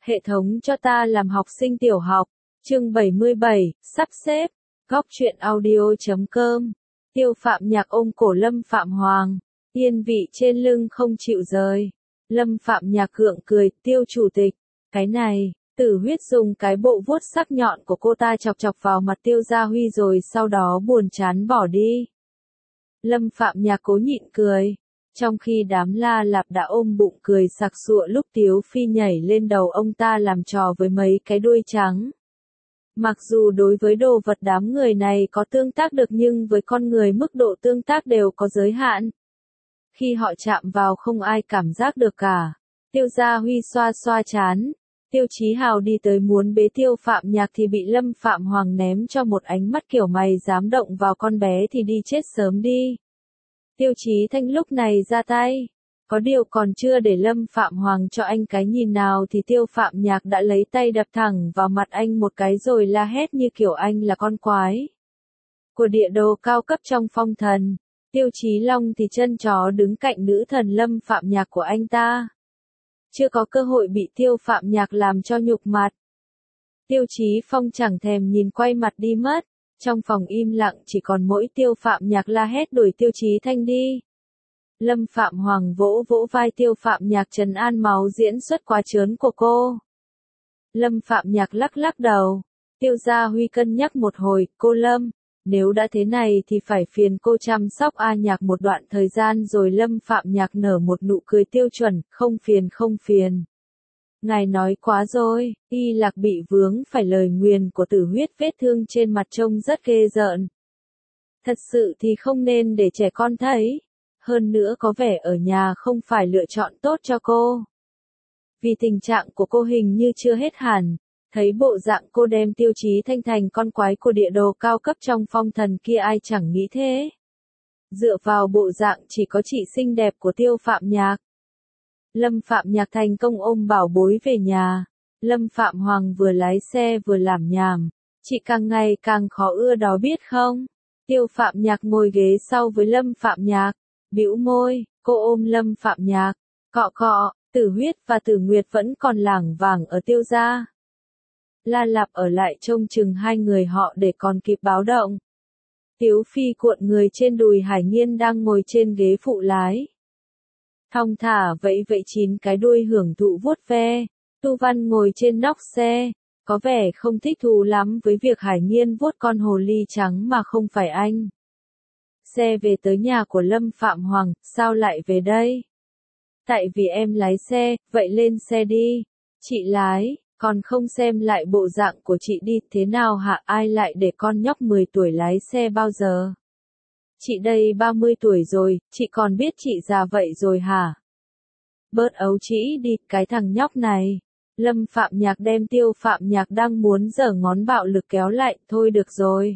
Hệ thống cho ta làm học sinh tiểu học. Chương 77, sắp xếp. Góc truyện audio.com. Tiêu Phạm Nhạc ôm cổ Lâm Phạm Hoàng, yên vị trên lưng không chịu rời. Lâm Phạm Nhạc gượng cười, Tiêu chủ tịch, cái này. Tử Huyết dùng cái bộ vuốt sắc nhọn của cô ta chọc chọc vào mặt Tiêu Gia Huy rồi sau đó buồn chán bỏ đi. Lâm Phạm Nhạc cố nhịn cười. Trong khi đám La Lạp đã ôm bụng cười sặc sụa lúc Tiếu Phi nhảy lên đầu ông ta làm trò với mấy cái đuôi trắng. Mặc dù đối với đồ vật đám người này có tương tác được nhưng với con người mức độ tương tác đều có giới hạn. Khi họ chạm vào không ai cảm giác được cả. Tiêu Gia Huy xoa xoa trán. Tiêu Chí Hào đi tới muốn bế Tiêu Phạm Nhạc thì bị Lâm Phạm Hoàng ném cho một ánh mắt kiểu mày dám động vào con bé thì đi chết sớm đi. Tiêu Chí Thanh lúc này ra tay. Có điều còn chưa để Lâm Phạm Hoàng cho anh cái nhìn nào thì Tiêu Phạm Nhạc đã lấy tay đập thẳng vào mặt anh một cái rồi la hét như kiểu anh là con quái của địa đồ cao cấp trong phong thần. Tiêu Chí Long thì chân chó đứng cạnh nữ thần Lâm Phạm Nhạc của anh ta. Chưa có cơ hội bị Tiêu Phạm Nhạc làm cho nhục mặt. Tiêu Chí Phong chẳng thèm nhìn quay mặt đi mất. Trong phòng im lặng chỉ còn mỗi Tiêu Phạm Nhạc la hét đuổi Tiêu Chí Thanh đi. Lâm Phạm Hoàng vỗ vỗ vai Tiêu Phạm Nhạc trấn an máu diễn xuất quá trớn của cô. Lâm Phạm Nhạc lắc lắc đầu. Tiêu Gia Huy cân nhắc một hồi, cô Lâm, nếu đã thế này thì phải phiền cô chăm sóc A Nhạc một đoạn thời gian rồi. Lâm Phạm Nhạc nở một nụ cười tiêu chuẩn, không phiền. Ngài nói quá rồi, Y Lạc bị vướng phải lời nguyền của Tử Huyết, vết thương trên mặt trông rất ghê rợn. Thật sự thì không nên để trẻ con thấy. Hơn nữa có vẻ ở nhà không phải lựa chọn tốt cho cô. Vì tình trạng của cô hình như chưa hết hẳn. Thấy bộ dạng cô đem Tiêu Chí Thanh thành con quái của địa đồ cao cấp trong phong thần kia ai chẳng nghĩ thế. Dựa vào bộ dạng chỉ có chị xinh đẹp của Tiêu Phạm Nhạc. Lâm Phạm Nhạc thành công ôm bảo bối về nhà. Lâm Phạm Hoàng vừa lái xe vừa làm nhảm. Chị càng ngày càng khó ưa đó biết không? Tiêu Phạm Nhạc ngồi ghế sau với Lâm Phạm Nhạc. Bĩu môi, cô ôm Lâm Phạm Nhạc. Cọ cọ, Tử Huyết và Tử Nguyệt vẫn còn lảng vảng ở Tiêu gia. La Lạp ở lại trông chừng hai người họ để còn kịp báo động. Tiếu Phi cuộn người trên đùi Hải Nghiên đang ngồi trên ghế phụ lái. Thong thả vẫy vẫy 9 cái đuôi hưởng thụ vuốt ve. Tu Văn ngồi trên nóc xe, có vẻ không thích thú lắm với việc Hải Nghiên vuốt con hồ ly trắng mà không phải anh. Xe về tới nhà của Lâm Phạm Hoàng, sao lại về đây? Tại vì em lái xe, vậy lên xe đi. Chị lái, còn không xem lại bộ dạng của chị đi, thế nào hả? Ai lại để con nhóc 10 tuổi lái xe bao giờ? Chị đây 30 tuổi rồi, chị còn biết chị già vậy rồi hả? Bớt ấu trĩ đi, cái thằng nhóc này. Lâm Phạm Nhạc đem Tiêu Phạm Nhạc đang muốn giở ngón bạo lực kéo lại, thôi được rồi.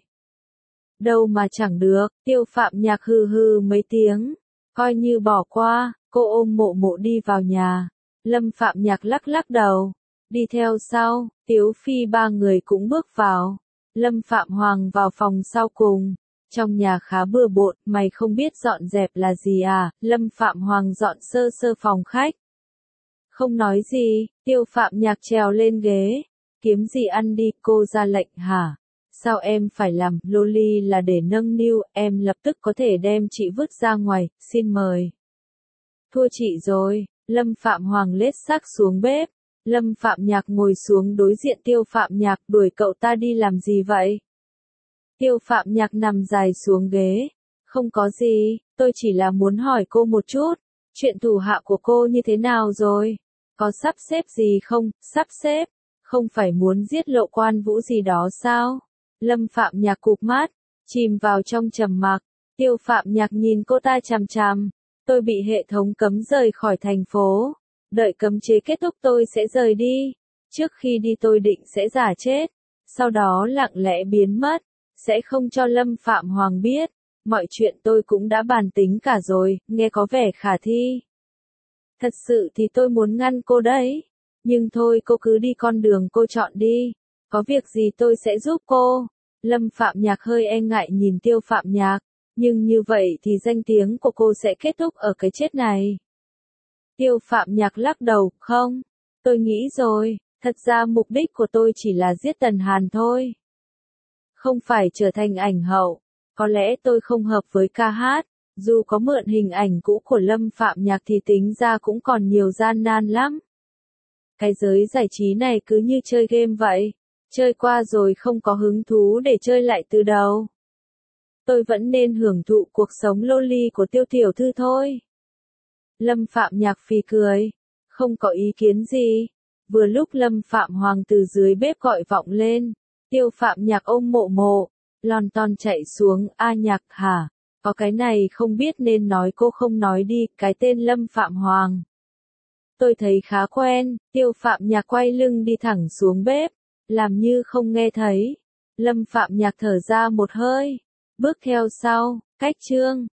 Đâu mà chẳng được, Tiêu Phạm Nhạc hừ hừ mấy tiếng. Coi như bỏ qua, cô ôm Mộ Mộ đi vào nhà. Lâm Phạm Nhạc lắc lắc đầu. Đi theo sau, Tiếu Phi ba người cũng bước vào. Lâm Phạm Hoàng vào phòng sau cùng. Trong nhà khá bừa bộn, mày không biết dọn dẹp là gì à? Lâm Phạm Hoàng dọn sơ sơ phòng khách. Không nói gì, Tiêu Phạm Nhạc trèo lên ghế. Kiếm gì ăn đi, cô ra lệnh hả? Sao em phải làm, loli là để nâng niu, em lập tức có thể đem chị vứt ra ngoài, xin mời. Thua chị rồi, Lâm Phạm Hoàng lết xác xuống bếp. Lâm Phạm Nhạc ngồi xuống đối diện Tiêu Phạm Nhạc, đuổi cậu ta đi làm gì vậy? Tiêu Phạm Nhạc nằm dài xuống ghế. Không có gì, tôi chỉ là muốn hỏi cô một chút. Chuyện thủ hạ của cô như thế nào rồi? Có sắp xếp gì không? Sắp xếp? Không phải muốn giết Lộ Quan Vũ gì đó sao? Lâm Phạm Nhạc cụp mắt, chìm vào trong trầm mặc. Tiêu Phạm Nhạc nhìn cô ta chằm chằm. Tôi bị hệ thống cấm rời khỏi thành phố. Đợi cấm chế kết thúc tôi sẽ rời đi. Trước khi đi tôi định sẽ giả chết. Sau đó lặng lẽ biến mất. Sẽ không cho Lâm Phạm Hoàng biết. Mọi chuyện tôi cũng đã bàn tính cả rồi, nghe có vẻ khả thi. Thật sự thì tôi muốn ngăn cô đấy. Nhưng thôi cô cứ đi con đường cô chọn đi. Có việc gì tôi sẽ giúp cô. Lâm Phạm Nhạc hơi e ngại nhìn Tiêu Phạm Nhạc. Nhưng như vậy thì danh tiếng của cô sẽ kết thúc ở cái chết này. Tiêu Phạm Nhạc lắc đầu, không. Tôi nghĩ rồi, Thật ra mục đích của tôi chỉ là giết Tần Hàn thôi. Không phải trở thành ảnh hậu. Có lẽ tôi không hợp với ca hát. Dù có mượn hình ảnh cũ của Lâm Phạm Nhạc thì tính ra cũng còn nhiều gian nan lắm. Cái giới giải trí này cứ như chơi game vậy. Chơi qua rồi không có hứng thú để chơi lại từ đầu. Tôi vẫn nên hưởng thụ cuộc sống loli của Tiêu tiểu thư thôi. Lâm Phạm Nhạc phì cười. Không có ý kiến gì. Vừa lúc Lâm Phạm Hoàng từ dưới bếp gọi vọng lên. Tiêu Phạm Nhạc ôm Mộ Mộ. Lon ton chạy xuống. A Nhạc hả? Có cái này không biết nên nói cô không nói đi. Cái tên Lâm Phạm Hoàng. Tôi thấy khá quen. Tiêu Phạm Nhạc quay lưng đi thẳng xuống bếp. Làm như không nghe thấy. Lâm Phạm Nhạc thở ra một hơi. Bước theo sau. Cách chương.